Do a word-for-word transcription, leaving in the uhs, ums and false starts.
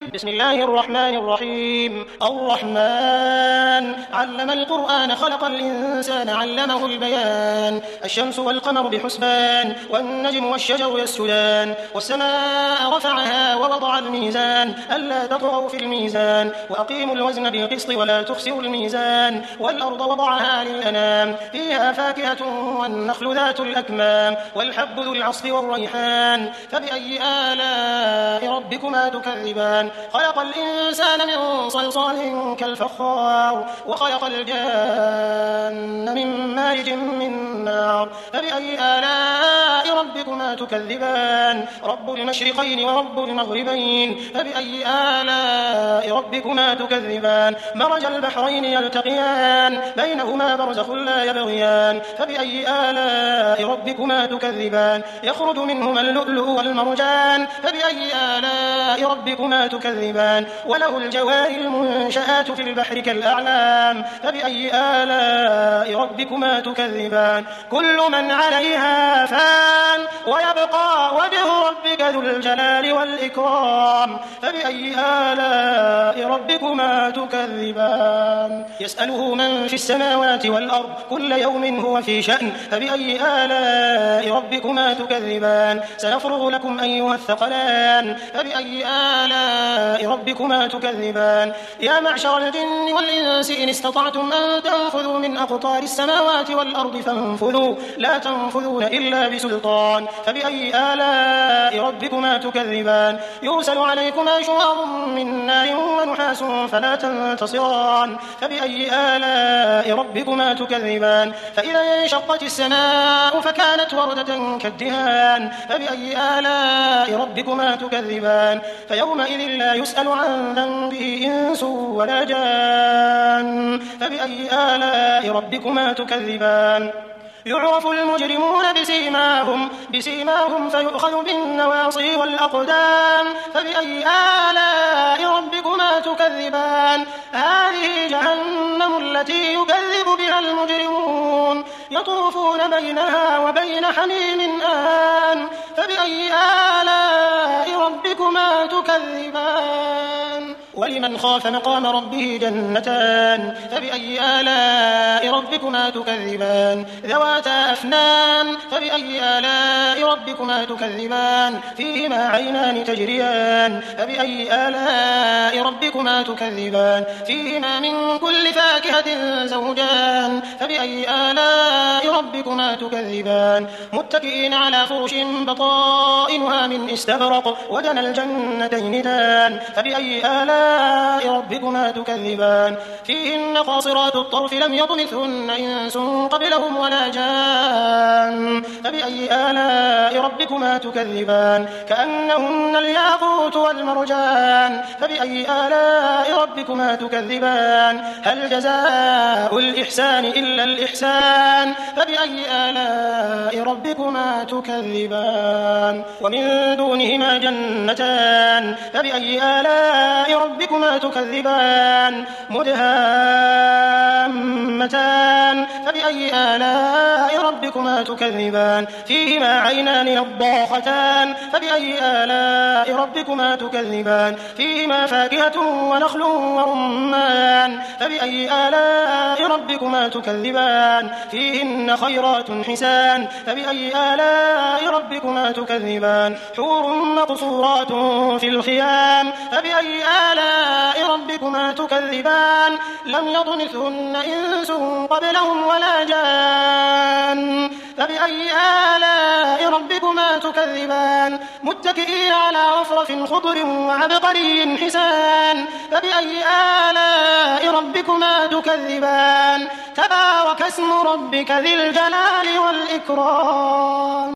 بسم الله الرحمن الرحيم الرحمن علم القرآن خلق الإنسان علمه البيان الشمس والقمر بحسبان والنجم والشجر يسجدان والسماء رفعها ووضع الميزان ألا تطغوا في الميزان وأقيموا الوزن بالقسط ولا تخسروا الميزان والأرض وضعها للأنام فيها فاكهة والنخل ذات الأكمام والحب ذو العصف والريحان فبأي آلاء ربكما تكذبان خلق الإنسان من صلصال كالفخار وخلق الجان من مارج من نار فبأي آلاء ربكما تكذبان رب المشرقين ورب المغربين فبأي آلاء ربكما تكذبان مرج البحرين يلتقيان بينهما برزخ لا يبغيان فبأي آلاء ربكما تكذبان يخرج منهما اللؤلؤ والمرجان فبأي آلاء ربكما تكذبان وله الجوار المنشآت في البحر كالأعلام فبأي آلاء ربكما تكذبان كل من عليها فان ويبقى وجه ربك ذو الجلال والإكرام فبأي آلاء ربكما تكذبان يسأله من في السماوات والأرض كل يوم هو في شأن فبأي آلاء ربكما تكذبان سنفرغ لكم أيها الثقلان فبأي آلاء ربكما تكذبان يا معشر الجن والإنس إن استطعتم أن تنفذوا من أقطار السماوات والأرض فانفذوا لا تنفذون إلا بسلطان فبأي آلاء ربكما تكذبان يرسل عليكما شواظ من نار ونحاس فلا تنتصران فبأي آلاء ربكما تكذبان فإذا انشقت السماء فكانت وردة كالدهان فبأي آلاء ربكما تكذبان فيومئذ لا يسأل عن ذنبه إنس ولا جان فبأي آلاء ربكما تكذبان يعرف المجرمون بسيماهم بسيماهم فيؤخذ بالنواصي والأقدام فبأي آلاء ربكما تكذبان هذه جهنم التي يكذب بها المجرمون يطوفون بينها وبين حميم آن فبأي آلاء ربكما تكذبان ولمن خاف مقام ربه جنتان فبأي آلاء ربكما تكذبان ذواتا أفنان فبأي آلاء ربكما تكذبان فيهما عينان تجريان فبأي آلاء ربكما تكذبان فيهما من كل فاكهة زوجان فبأي آلاء ربكما تكذبان متكئين على فرش بطائنها من استبرق ودنا الجنتين دان فبأي آلاء ربكما تكذبان فيهن قاصرات الطرف لم يطمثهن إنس قبلهم ولا جان فبأي آلاء ربكما تكذبان كأنهن الياقوت والمرجان فبأي آلاء ربكما تكذبان هل جزاء الإحسان إلا الإحسان فبأي آلاء ربكما تكذبان ومن دونهما جنتان فبأي آلاء ربكما تكذبان مدهامتان فبأي آلاء ربكما تكذبان فيهما عينان نضاختان فبأي آلاء ربكما تكذبان فيهما فاكهة ونخل ورمان فبأي آلاء ربكما تكذبان فيهن خيرات حسان فبأي آلاء ربكما تكذبان حور مقصورات في الخيام فبأي آلاء ربكما تكذبان لم يطمثهن إنس قبلهم ولا جان فبأي آلاء ربكما تكذبان متكئين على رفرف خضر وعبقري حسان فبأي آلاء ربكما تكذبان تبارك اسم ربك ذي الجلال والإكرام.